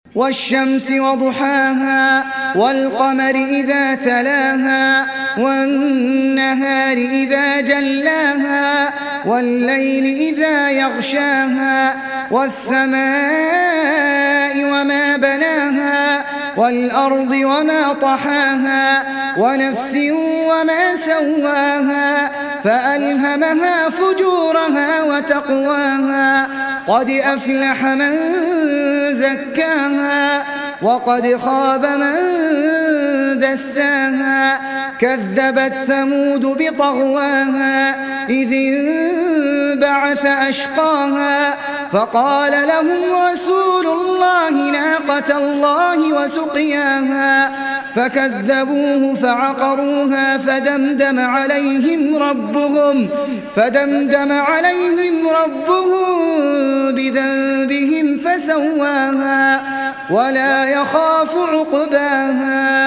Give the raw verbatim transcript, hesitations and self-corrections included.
والشمس وضحاها والقمر إذا تلاها والنهار إذا جلاها والليل إذا يغشاها والسماء وما بناها والأرض وما طحاها ونفس وما سواها فألهمها فجورها وتقواها قد أفلح من زكاها وقد خاب من دساها كذبت ثمود بطغواها إذ انبعث أشقاها فقال لهم رسول الله ناقة الله وسقياها فكذبوه فعقروها فدمدم عليهم ربهم فدمدم عليهم ربهم بذنبهم فسواها ولا يخاف عقباها